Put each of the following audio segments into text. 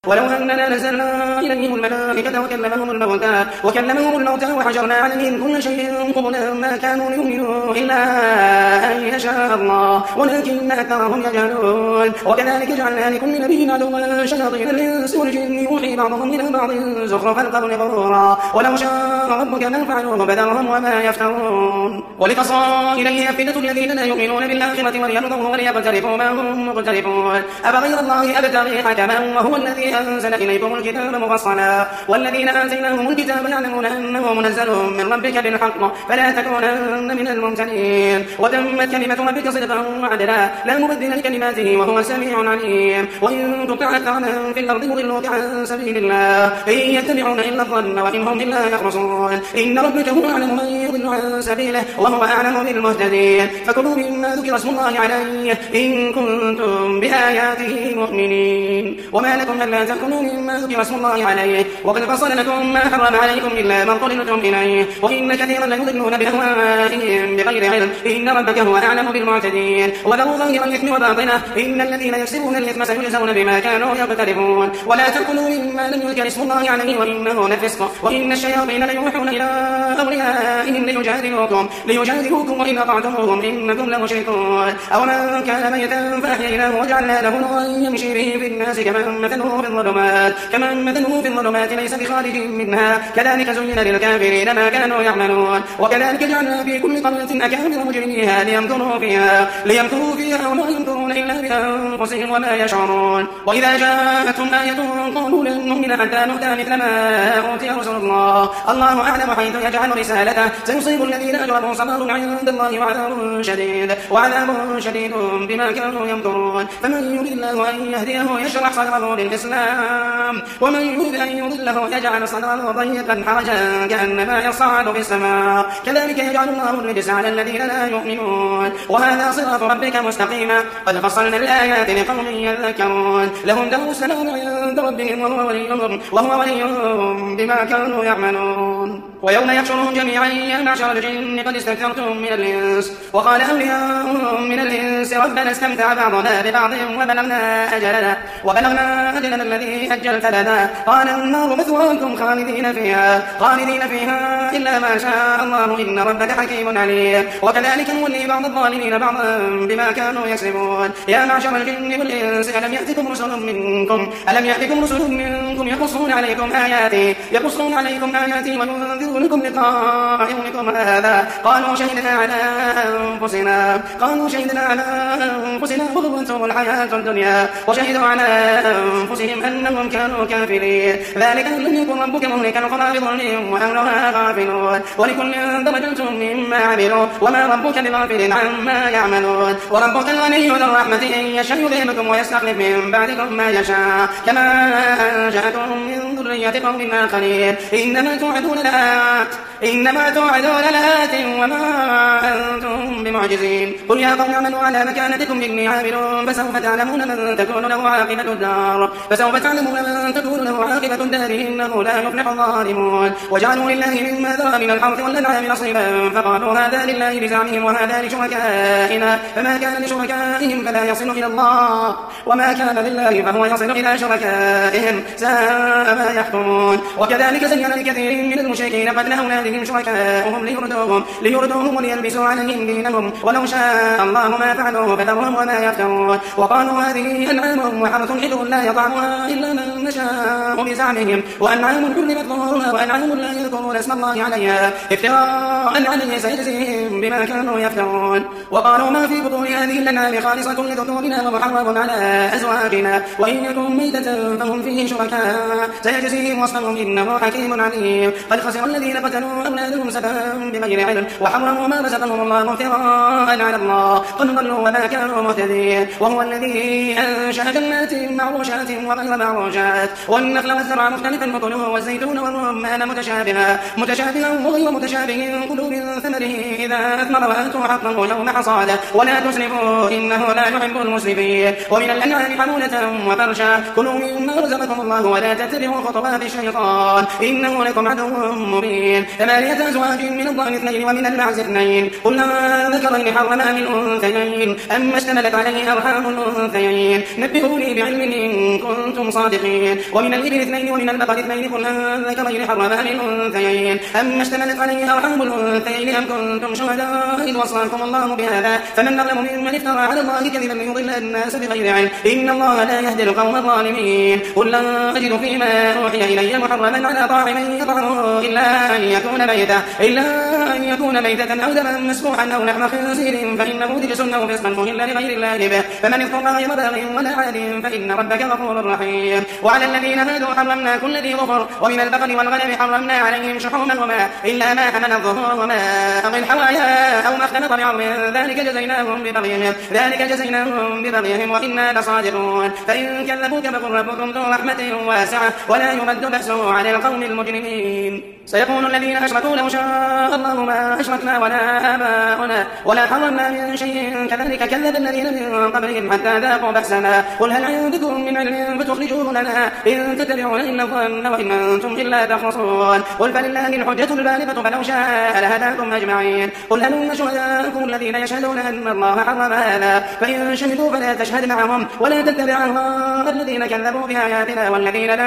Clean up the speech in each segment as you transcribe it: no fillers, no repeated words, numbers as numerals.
ولو أننا نزلنا إليهم الملائكة وكلمهم الموتى وحشرنا عليهم كل شيء قبلا ما كانوا ليؤمنوا إلا أن يشاء الله ولكن أكثرهم يجهلون. وكذلك جعلنا لكل نبي عدوا شياطين الإنس والجن يوحي بعضهم إلى بعض زخرف القول غرورا ولو شاء ربك ما فعلوه فذرهم وما يفترون. ولتصغى إليه أفئدة الذين لا يؤمنون بالآخرة وليرضوه وليقترفوا ما هم مقترفون. أفغير الله أبتغي حكما وهو الذي أنزل إليكم الكتاب مفصلا والذين آتيناهم الكتاب يعلمون أنه منزل من ربك بالحق فلا تكونن من الممتنين. وتمت كلمة ربك صدقا وعدلا لا مبدل لكلماته وهو السميع العليم. وإن تطع أكثر من في الأرض يضلوك عن سبيل الله إن يتبعون إلا الظن وإن هم إلا يخرصون. إن ربك هو أعلم من يضل عن سبيله وهو أعلم بالمهتدين. فكلوا مما ذكر اسم الله عليه إن كنتم بآياته مؤمنين. وما لكم ألا تأكلوا مما ذكر اسم الله عليه وقد فصل لكم ما حرم عليكم إلا ما اضطررتم إليه وإن كثيرا ليضلون بأهوائهم بغير علم إن ربك هو أعلم بالمعتدين. وذروا ظاهر الإثم وباطنه إن الذين يكسبون الإثم سيجزون بما كانوا يقترفون. ولا تأكلوا مما لم يذكر اسم الله عليه وإنه لفسق وإن الشياطين ليوحون إلى أوليائهم ليجادلوكم وإن أطعتموهم إنكم لمشركون. أو من كان ميتا فأحييناه وجعلنا له نورا يمشي به في الناس كمن مثله في الظلمات ليس بخارج منها كذلك زين للكافرين ما كانوا يعملون. وكذلك جعلنا في كل قرية أكابر مجرميها ليمكروا فيها وما يمكرون إلا بأنفسهم وما يشعرون. وإذا جاءتهم آية قالوا لن نؤمن حتى نؤتى مثل ما أوتي رسل الله أعلم حيث يجعل رسالته سيصيب الذين أجرموا صبر عند الله وعذاب شديد بما كانوا يمكرون. فمن يريد الله أن يهديه يشرح صدره للإسلام ومن يريد أن يضله يجعل صدره ضيقا حرجا كأنما يصعد في السماء كذلك يجعل الله الرجس على الذين لا يؤمنون. وهذا صراط ربك مستقيما قد فصلنا الآيات لقوم يذكرون. لهم دار السلام عند ربهم وهو وليهم بما كانوا يعملون. ويوم يحشرهم جميعا يا معشر الجن قد استكثرتم من الإنس وقال أولياؤهم من الإنس ربنا استمتع بعضنا ببعض وبلغنا أجلنا الذي أجلت لنا قال النار مثواكم خالدين فيها إلا ما شاء الله إن ربك حكيم عليم. وكذلك نولي بعض الظالمين بعضا بما كانوا يكسبون. يا معشر الجن والإنس ألم يأتكم رسل منكم يقصون عليكم آياتي وينذرونكم لقاء يومكم هذا قالوا شهدنا على أنفسنا وغرتهم الحياة الدنيا وشهدوا على أنفسهم أنهم كانوا كافرين. ذلك أن لم يكن ربك مهلك القرى بظلم وأهلها غافلون ولكل درجة مما عملوا وما ربك بغافل عما يعملون. وربك الغني ذو الرحمة إن يشاء يذهبكم ويستخلف من بعدكم ما يشاء كما أنشأكم من ذرية قوم آخرين. إنما توعدون لآت وما أنتم بمعجزين. قل يا قوم اعملوا على مكانتكم إني عامل فسوف تعلمون من تكون له عاقبة الدار إنه لا يفلح الظالمون. وجعلوا لله مما ذرأ من الحرث والأنعام نصيبا فقالوا هذا لله بزعمهم وهذا لشركائنا فما كان لشركائهم فلا يصل إلى الله وما كان لله فهو يصل إلى شركائهم ساء ما يحكمون. وكذلك زين لكثير من المشركين قتل أولادهم شركاؤهم ليردوهم وليلبسوا عليهم دينهم ولو شاء الله ما فعلوه فذرهم وما يفترون. وقالوا هذه أنعام وحرث حل لا يطعمها إلا من نشاء بزعمهم وأنعام حرمت ظهورها وأنعام لا يذكرون اسم الله عليها افتراء عليه سيجزيهم بما كانوا يفترون. وقالوا ما في بطون هذه الأنعام خالصة لذكورنا ومحرم على أزواجنا وإن يكن ميتة فهم فيه شركاء سيجزيهم وصفهم إنه حكيم عليم. قد خسر الذين قتلوا أولادهم سفها بغير علم وحرموا ما رزقهم الله افتراء على الله قد ضلوا وما كانوا مهتدين. وهو الذي أنشأ جنات معروشات وغير معروشات والنخل والزرع مختلفا فكلوه والزيتون والرمان متشابها وغير متشابه كلوا من ثمره إذا أثمر وآتوا حقه يوم حصاده ولا تسرفوا إنه لا يحب المسرفين. ومن الأنعام حمولة وفرشا كلوا مما رزقكم الله ولا تتبعوا خطوات الشيطان إنه لكم عدو مبين. 8 أزواج من الضأن 2 ومن المعز 2 قل ذكرين حرم أم الأنثيين أما اشتملت عليه أرحام الأنثيين نبئوني بعلم إن كنتم صادقين. الظالمين. ومن الإبل 2 ومن البقر 2 قل أذكرين حرم أم الأنثيين أما اشتملت عليه أرحام الأنثيين أم كنتم شهداء إذ وصاكم الله بهذا فمن أظلم ممن افترى على الله كذبا ليضل الناس بغير علم إن الله لا يهدي القوم الظالمين. قل لا أجد فيما أوحي إلي محرما على طاعم يطعمه إلا أن يكون ميتة أو دما مسفوحا أو لحم خنزير فإنه رجس أو فسقا أهل لغير الله به فمن اضطر غير باغ ولا عاد فإن ربك غفور رحيم. وعلى الذين هادوا حرمنا كل ذي ظفر ومن البقر والغنم حرمنا عليهم شحومهما إلا ما حمل الظهور وما أغل الحوايا أو ما اختلط بعظم ذلك جزيناهم ببغيهم وإنا لصادقون. فإن كذبوك فقل ربكم ذو رحمة واسعة ولا يرد بأسه على القوم المجرمين. سيقول الذين أشركوا لو شاء الله ما أشركنا ولا آباؤنا ولا حرمنا من شيء كذلك كذب الذين من قبلهم حتى ذاقوا بأسنا. قل هل عندكم من علم فتخرجوه لنا إن تتبعون إلا الظن وإن أنتم إلا تخرصون. قل فلله الحجة البالغة فلو شاء لهداكم أجمعين. قل هلم شهداءكم الذين يشهدون أن الله حرم هذا فإن شهدوا فلا تشهد معهم ولا تتبع أهواء الذين كذبوا بآياتنا والذين لا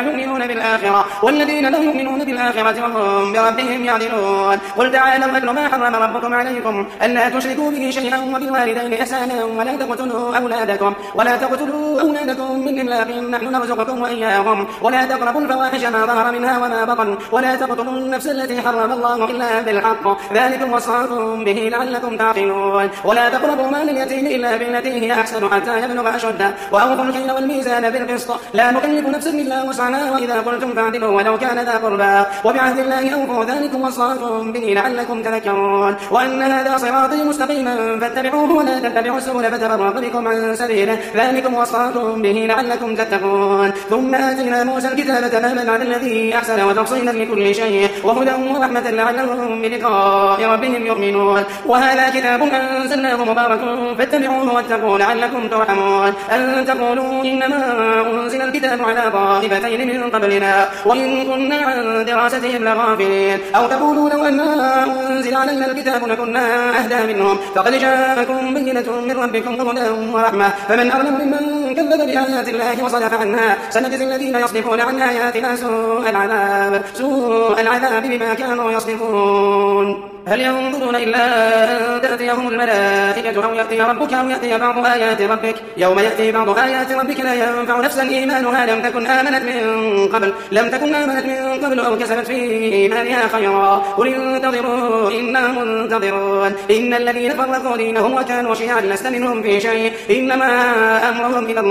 يؤمنون بالآخرة وهم بربهم يعدلون. قل تعالوا أتل ما حرم ربكم عليكم ألا تشركوا به شيئا وبالوالدين إحسانا ولا تقتلوا أولادكم من إملاق نحن نرزقكم وإياهم ولا تقربوا الفواحش ما ظهر منها وما بطن ولا تقتلوا النفس التي حرم الله إلا بالحق ذلكم وصاكم به لعلكم تعقلون. ولا تقربوا مال اليتيم إلا بالتي هي أحسن حتى يبلغ أشده وأوفوا الكيل والميزان بالقسط لا نكلف نفسا إلا وسعها وإذا قلتم فاعدلوا ولو كان ذا قربى وبعهد الله أوفوا ذلكم وصاكم به لعلكم تذكرون. وأن هذا صراطي مستقيما فاتبعوه ولا تتبعوا السبل فتفرق بكم عن سبيله ذلكم وصاكم به لعلكم تتقون. ثم آتينا موسى الكتاب تماما على الذي أحسن وتفصيلا لكل شيء وهدى ورحمة لعلهم بلقاء ربهم يؤمنون. وهذا كتاب أنزلناه مبارك فاتبعوه واتقوا لعلكم ترحمون. أن تقولوا إنما أنزل الكتاب على طائفتين من قبلنا وإن كنا عن دراستهم لغافلين أو تقولوا لو أننا أنزل علينا الكتاب لكنا أهدى منهم فقد جاءكم بينة من ربكم وهدى ورحمة فمن أظلم ممن كذب بآيات الله وصدف عنها سنجزي الذين يصدفون عن آياتنا سوء العذاب بما كانوا يصدفون. هل ينظرون إلا أن تأتيهم الملائكة أو يأتي ربك أو يأتي بعض آيات ربك يوم يأتي بعض آيات ربك لا ينفع نفسا إيمانها لم تكن آمنت من قبل أو كسبت في إيمانها خيرا قل انتظروا إنا منتظرون. إن الذين فرقوا دينهم وكانوا شيعا لست منهم في شيء إنما أمرهم إلى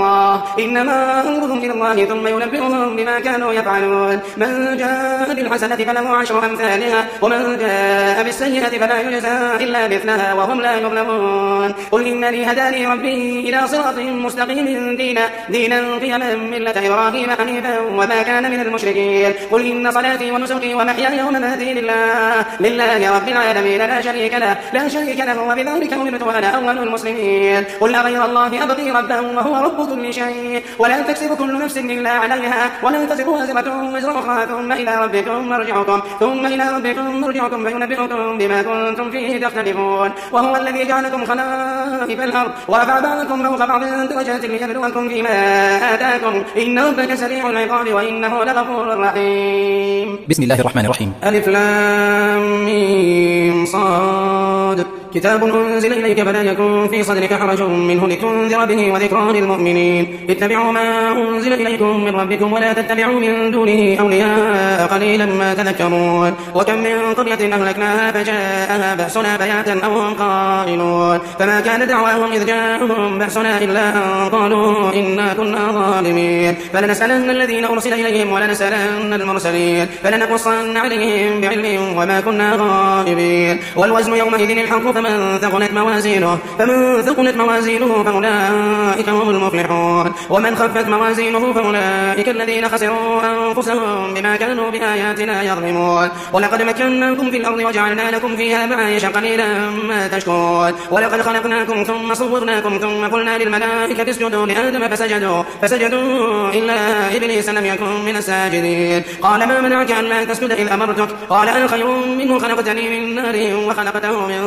الله ثم ينبئهم بما كانوا يفعلون. من جاء بالحسنة فله 10 أمثالها ومن جاء بالسيئة فلا يجزى إلا مثلها وهم لا يظلمون. قل إنني هداني ربي إلى صراط مستقيم دينا قيما ملة إبراهيم حنيفا وما كان من المشركين. قل إن صلاتي ونسكي ومحياي ومماتي لله رب العالمين لا شريك له وبذلك أمرت وأنا أول المسلمين. قل أغير الله أبغي ربا وهو رب كل شيء ولا تكسب كل نفس إلا عليها ولا تزر وازرة وزر أخرى ثم إلى ربكم مرجعكم فينبئكم بما كنتم فيه تختلفون. وهو الذي جعلكم خلائف الأرض ورفع بعضكم فوق بعض درجات ليبلوكم فيما آتاكم إن ربك سريع العقاب وإنه لغفور رحيم. بسم الله الرحمن الرحيم. ألف لام ميم صاد كتاب أنزل إليك فلا يكن في صدرك حرج منه لتنذر به وذكرى للمؤمنين. اتبعوا ما أنزل إليكم من ربكم ولا تتبعوا من دونه أولياء قليلا ما تذكرون. وكم من قرية أهلكناها فجاءها بأسنا بياتا أو هم قائلون فما كان دعواهم إذ جاءهم بأسنا إلا أن قالوا إنا كنا ظالمين. فلنسألن الذين أرسل إليهم ولنسألن المرسلين فلنقصن عليهم بعلم وما كنا غائبين. والوزن يومئذ الحق فمن ثقلت موازينه فأولئك هم المفلحون ومن خفت موازينه فأولئك الذين خسروا أنفسهم بما كانوا بآياتنا يظلمون. ولقد مكناكم في الأرض وجعلنا لكم فيها معايش قليلا ما تشكرون. ولقد خلقناكم ثم صورناكم ثم قلنا للملائكة اسجدوا لآدم فسجدوا إلا إبليس لم يكن من الساجدين. قال ما منعك أن لا تسجد إذ أمرتك قال أنا خير منه خلقتني من نار وخلقته من طين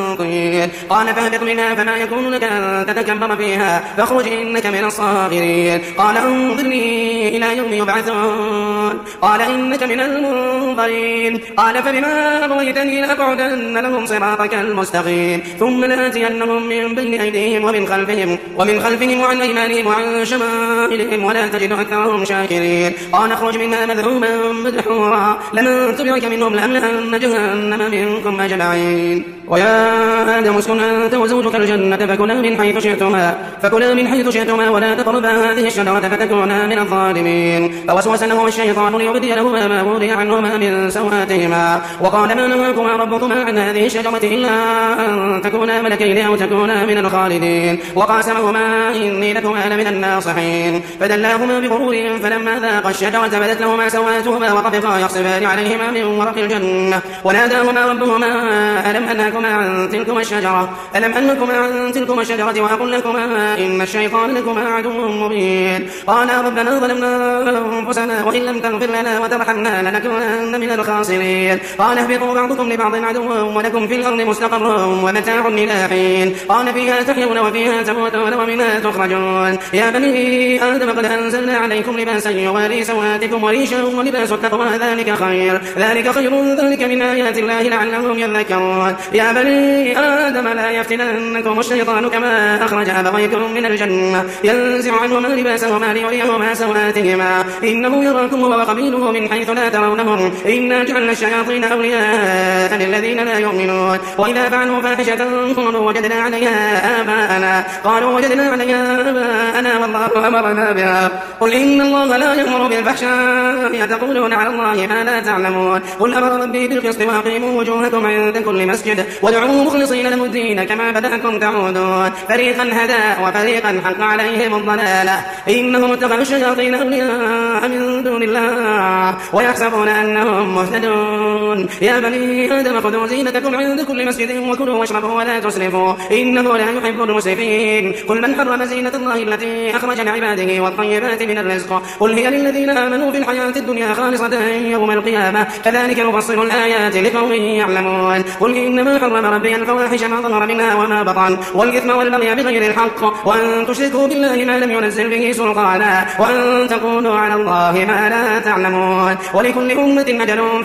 مبين. قال فاهبط منها فما يكون لك أن تتكبر فيها فاخرج إنك من الصاغرين. قال انظرني إلى يوم يبعثون. قال إنك من المنظرين. قال فبما أغويتني لأقعدن لهم صراطك المستقيم ثم لآتينهم من بين أيديهم ومن خلفهم وعن أيمانهم وعن شمائلهم ولا تجد أكثرهم شاكرين. قال اخرج منها مذءوما مدحورا لمن تبعك منهم لأملأن جهنم منكم أجمعين. ويا آدم اسكن أنت وزوجك الجنة فكلا من حيث شئتما ولا تقربا هذه الشجرة فتكونا من الظالمين. فوسوس لهما الشيطان ليبدي لهما ما وري عنهما من سواتهما وقال ما نهاكما ربكما عن هذه الشجرة إلا أن تكونا ملكين أو تكونا من الخالدين. وقاسمهما إني لكما لمن الناصحين. فدلاهما بغرور فلما ذاقا الشجرة بدت لهما سواتهما وطفقا يخصفان عليهما من ورق الجنة وناداهما ربهما ألم أنهكما عن تلكما الشجرة وأقل لكما إن الشيطان لكما عدو مبين. قالا ربنا ظلمنا أنفسنا وإن لم تغفر لنا وترحمنا لنكونن من الخاسرين. قال اهبطوا بعضكم لبعض عدو ولكم في الأرض مستقر ومتاع إلى حين. قال فيها تحيون وفيها تموتون ومنها تخرجون. يا بني آدم قد أنزلنا عليكم لباسا يواري سواتكم وريشا ولباس التقوى ذلك خير ذلك من آيات الله لعلهم يذكرون. يا بني آدم لا يفتننكم الشيطان كما أخرج أبويكم من الجنة ينزع عنهما لباسهما ليريهما سواتهما إنه يراكم هو وقبيله من حيث لا ترونهم إنا جعلنا الشياطين أولياء للذين لا يؤمنون. وإذا فعلوا فاحشة قالوا وجدنا عليها آباءنا والله أمرنا بها. قل إن الله لا يأمر بالفحشاء تقولون على الله ما لا تعلمون. قل أمر ربي بالقسط وأقيموا وجوهكم عند كل مسجد وادعوه مخلصين له الدين كما بدأكم تعودون. فريقا هدى وفريقا حق عليهم الضلالة إنهم اتخذوا الشياطين أولياء من دون الله ويحسبون أنهم مهتدون. يا بني آدم خذوا زينتكم عند كل مسجد وكلوا واشربوا ولا تسرفوا إنه لا يحب المسرفين. قل من حرم زينة الله التي أخرج لعباده والطيبات من الرزق قل هي للذين آمنوا في الحياة الدنيا خالصة يوم القيامة كذلك نفصل الآيات لقوم يعلمون. قل إنما حرم ربي الفواحش ما ظهر منها وما بطن والإثم والبغي بغير الحق وأن تشركوا بالله ما لم ينزل به سلطانا وأن تقولوا على الله ما لا تعلمون. ولكل أمة أجل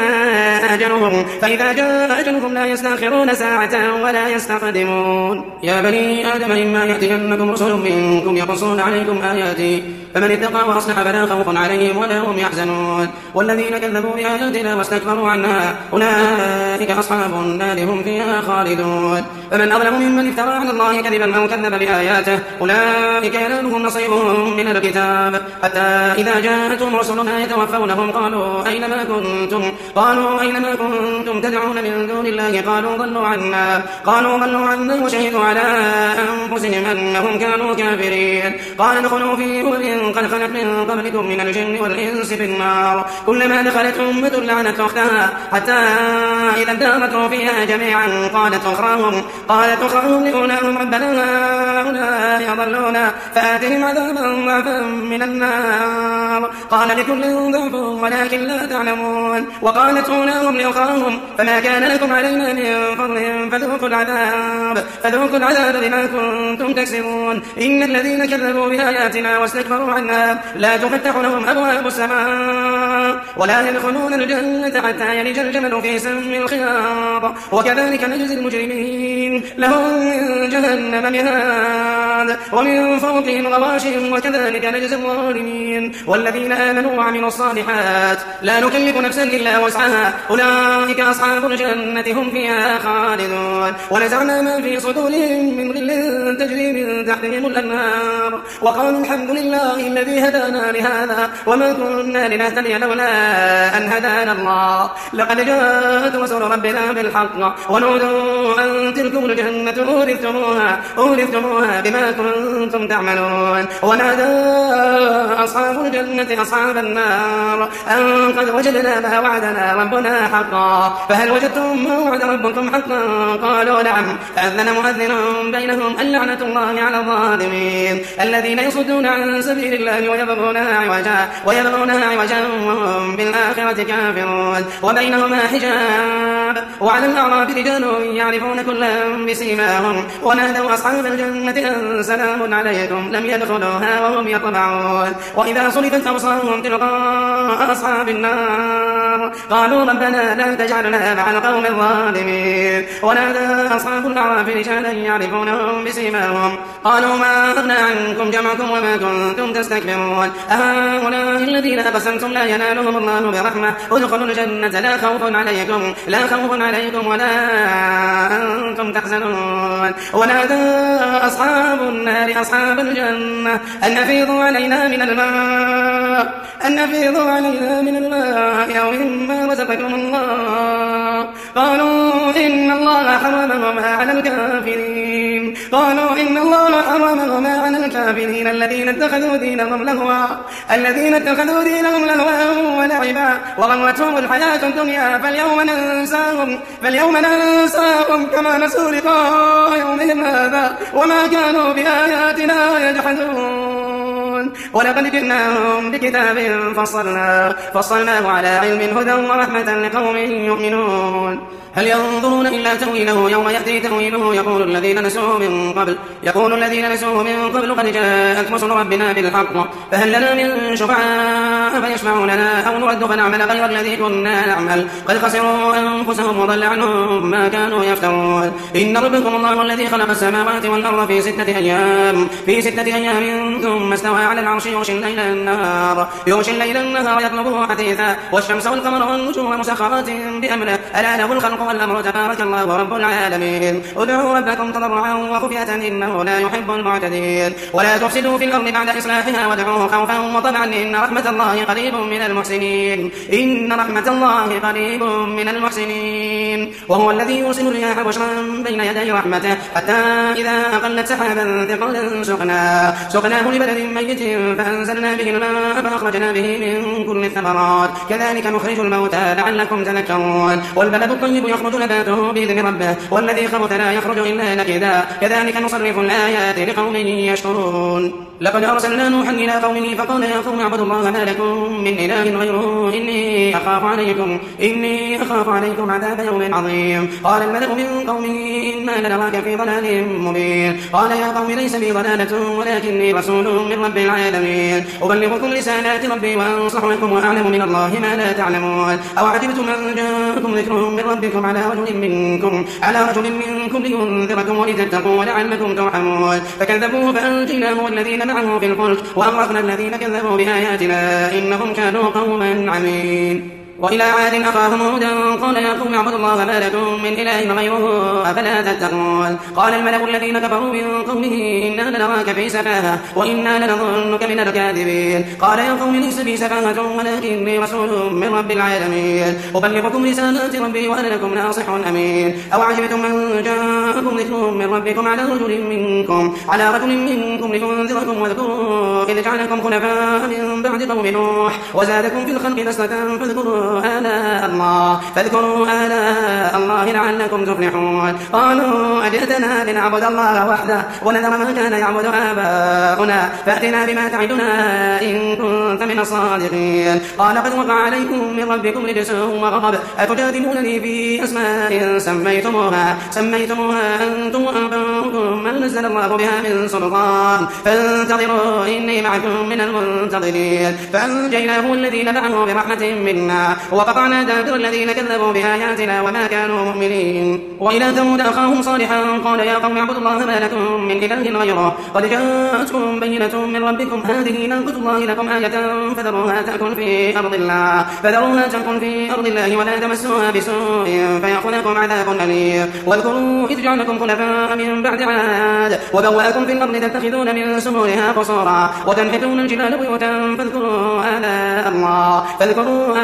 فإذا جاء أجلهم لا يستأخرون ساعة ولا يستقدمون. يا بني آدم إما يأتينكم رسل منكم يقصون عليكم آياتي فمن اتقى وأصلح فلا خوف عليهم ولا هم يحزنون. والذين كذبوا بآياتنا واستكبروا عنها أولئك أصحاب النار هم فيها خالدون. فمن أظلم ممن افترى على الله كذبا أو كذب بآياته أولئك ينالهم نصيبهم من الكتاب حتى إذا جاءتهم رسلنا يتوفونهم قالوا أين ما كنتم تدعون من دون الله قالوا ضلوا عنا وشهدوا على أنفسهم أنهم كانوا كافرين. قال ادخلوا في أمم قد خلت من قبلكم من الجن والإنس في النار كلما دخلت أمة لعنت أختها حتى إذا اداركوا فيها جميعا قالت أخراهم لأولاهم ربنا هؤلاء يضلونا فآتهم عذابا ضعفا من النار قال لكل ضعف ولكن لا تعلمون. وقالت أولاهم لأخراهم فما كان لكم علينا من فضل فذوقوا العذاب بما كنتم تكسبون. إن الذين كذبوا بآياتنا واستكبروا عنها لا تفتح لهم أبواب السماء ولا يدخلون الجنة حتى يلج الجمل في سم الخياط وكذلك نجزي المجرمين. لهم من جهنم مهاد ومن فوقهم غواش وكذلك نجزي الظالمين. والذين آمنوا وعملوا الصالحات لا نكلف نفسا إلا وسعها أولئك أصحاب الجنة هم فيها خالدون. ونزعنا ما في صدورهم من غل تجري من تحتهم الأنهار وقالوا الحمد لله الذي هدانا لهذا وما كنا لنهتدي لولا أن هدانا الله لقد جاءت رسل ربنا بالحق ونودوا أن تلكم الجنة أورثتموها بما كنتم تعملون. ونادى أصحاب الجنة أصحاب النار أن قد وجدنا ما وعدنا ربنا حقا فهل وجدتم ما وعد ربكم حقا قالوا نعم فأذن مؤذن بينهم اللعنة الله على الظالمين الذين يصدون عن سبيل الله ويبغونها عوجا وهم وبالآخرة كافرون وبينهما حجاب. وعلى الأعراف رجال يعرفون كلا بسيماهم ونادوا أصحاب الجنة أن سلام عليكم لم يدخلوها وهم يطمعون. وإذا صرفت أبصارهم تلقاء أصحاب النار قالوا ربنا لا تجعلنا مع القوم الظالمين. ونادى أصحاب الأعراف رجالا يعرفونهم بسيماهم قالوا ما أغنى عنكم جمعكم وما كنتم تستكبرون أهؤلاء الذين أقسمتم لا ينالهم الله برحمة ادخلوا الجنة لا خوف عليكم ولا أنتم تحزنون. ونادى أصحاب النار أصحاب الجنة أن أفيضوا علينا من الماء أو مما رزقكم الله قالوا إن الله حرمهما على الكافرين الذين اتخذوا دينهم لهوا ولعبا وغرتهم الحياة الدنيا فاليوم ننساهم كما نسوا لقاء يومهم هذا وما كانوا بآياتنا يجحدون. ولقد جئناهم بكتاب فصلناه على علم هدى ورحمة لقوم يؤمنون. هل ينظرون إلا تأويله يوم يأتي تأويله يقول الذين نسوه من قبل قد جاءت رسل ربنا بالحق فهل لنا من شفعاء فيشفعوا لنا أو نرد فنعمل غير الذي كنا نعمل قد خسروا أنفسهم وضل عنهم ما كانوا يفترون. إن ربكم الله الذي خلق السماوات والأرض في 6 أيام ثم استوى على العرش يغشي الليل النهار يطلبه حثيثا والشمس والقمر والنجوم مسخرات بأمره ألا له الخلق والأمر تبارك الله رب العالمين. ادعوا ربكم تضرعا وخفية إنه لا يحب المعتدين. ولا تفسدوا في الأرض بعد إصلاحها وادعوه خوفا وطمعا إن رحمة الله قريب من المحسنين. وهو الذي يرسل الرياح بشرا بين يدي رحمته حتى إذا أقلت سحابا ثقلا سقناه لبلد ميت فأنزلنا به الماء فأخرجنا به من كل الثمرات كذلك نخرج الموتى لعلكم تذكرون. والبلد الطيب يخرج نباته بإذن ربه والذي خبث لا يخرج إلا نكدا كذلك نصرف الآيات لقوم يشكرون. لقد أرسلنا نوحا إلى قومه فقال يا قوم اعبدوا الله ما لكم من إله غيره إني أخاف عليكم عذاب يوم عظيم. قال الملأ من قومه إنا لنراك في ضلال مبين. قال يا قوم ليس بي ضلالة ولكني رسول من رب العالمين أبلغكم رسالات ربي وأنصح لكم وأعلم من الله ما لا تعلمون. أو عجبتم أن جاءكم ذكر من ربكم على رجل منكم لينذركم ولتتقوا ولعلكم ترحمون. فكذبوه فأنجيناه والذين معه في الفلك وأغرقنا الذين كذبوا بآياتنا إنهم كانوا قوما عمين. وإلى عاد أخاهم هودا قال يا قوم اعبدوا الله ما لكم من إله غيره أفلا تتقون. قال الملأ الذين كفروا من قومه إنا لنراك في سفاهة وإنا لنظنك من الكاذبين. قال يا قوم ليس بي سفاهة ولكني رسول من رب العالمين أبلغكم رسالات ربي وأنا لكم ناصح أمين. أو عجبتم أن جاءكم ذكر من ربكم على رجل منكم لينذركم واذكروا إذ جعلكم خلفاء من بعد قوم نوح وزادكم في الخلق بسطة فاذكروا آلاء الله لعلكم تفلحون. قالوا أجئتنا لنعبد الله وحده ونذر ما كان يعبد آباؤنا فأتنا بما تعدنا إن كنت من الصادقين. قال قد وقع عليكم من ربكم رجس وغضب أتجادلونني في أسماء سميتموها أنتم وآباؤكم ما نزل الله بها من سلطان فانتظروا إني معكم من المنتظرين. فأنجيناه والذين معه برحمة منا وقطعنا دابر الذين كذبوا بآياتنا وما كانوا مؤمنين. وإلى ثمود أخاهم صالحا قال يا قوم اعبدوا الله ما لكم من إله غيره قد جاءتكم بينة من ربكم هذه ناقة الله لكم آية فذروها تأكل في أرض الله ولا تمسوها بسوء فيأخذكم عذاب أليم. واذكروا إذ جعلكم خلفاء من بعد عاد وبوأكم في الأرض تتخذون من سهولها قصورا وتنحتون الجبال بيوتا فاذكروا آلاء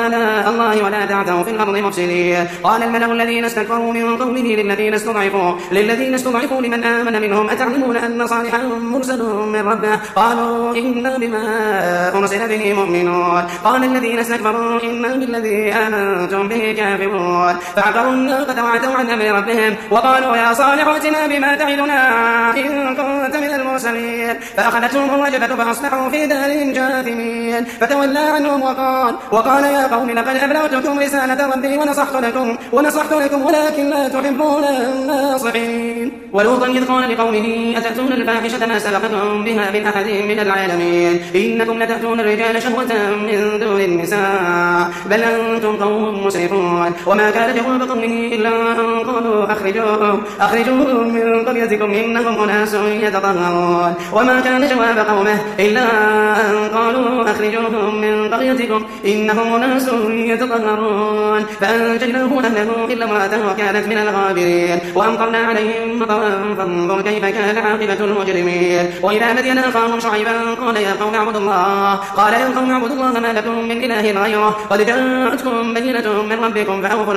شركاء الله ولا تعثوا في الأرض مفسدين. قال الملأ الذين استكبروا من قومه للذين استضعفوا لمن آمن منهم أتعلمون أن صالحا مرسل من ربه قالوا إنا بما أرسل به مؤمنون. قال الذين استكبروا إنا بالذي آمنتم به كافرون. فعقروا الناقة وعتوا عن أمر ربهم وقالوا يا صالح ائتنا بما تعدنا إن كنت من المرسلين. فأخذتهم الرجفة فأصبحوا في دارهم جاثمين. فتولى عنهم وقال يا قوم لقد أبلغتكم رسالة ربي ونصحت لكم ولكن لا تحبون الناصحين. ولوطا إذ قال لقومه أتأتون الفاحشة ما سبقكم بها من أحد من العالمين إنكم لتأتون الرجال شهوة من دون النساء بل أنتم قوم مسرفون. وما كان جواب قومه إلا أن قالوا أخرجوهم من قريتكم إنهم أناس يتطهرون. وما كان جواب قومه إلا أن قالوا أخرجوهم من قريتكم إنهم أناس يتطهرون. فأنجيناه وأهله إلا امرأته كانت من الغابرين. وأمطرنا عليهم مطرا فانظر كيف كان عاقبة المجرمين. وإلى مدين أخاهم شعيبا قال يا قوم اعبدوا الله ما لكم من إله غيره قد جاءتكم بينة من ربكم فأوفوا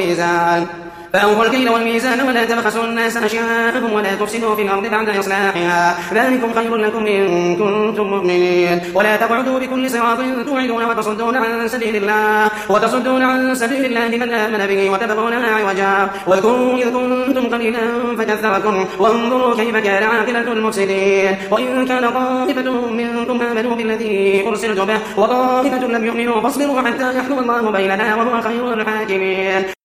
الكيل والميزان ولا تبخسوا الناس أشياءهم ولا تفسدوا في الأرض بعد إصلاحها ذلكم خير لكم إن كنتم مؤمنين. ولا تقعدوا بكل صراط توعدون وتصدون عن سبيل الله من آمن به وتبغونها عوجا. واذكروا إذ كنتم قليلا فكثركم وانظروا كيف كان عاقبة المفسدين. وإن كان طائفة منكم آمنوا بالذي أرسلت به وطائفة لم يؤمنوا فاصبروا حتى يحكم الله بيننا وهو خير الحاكمين.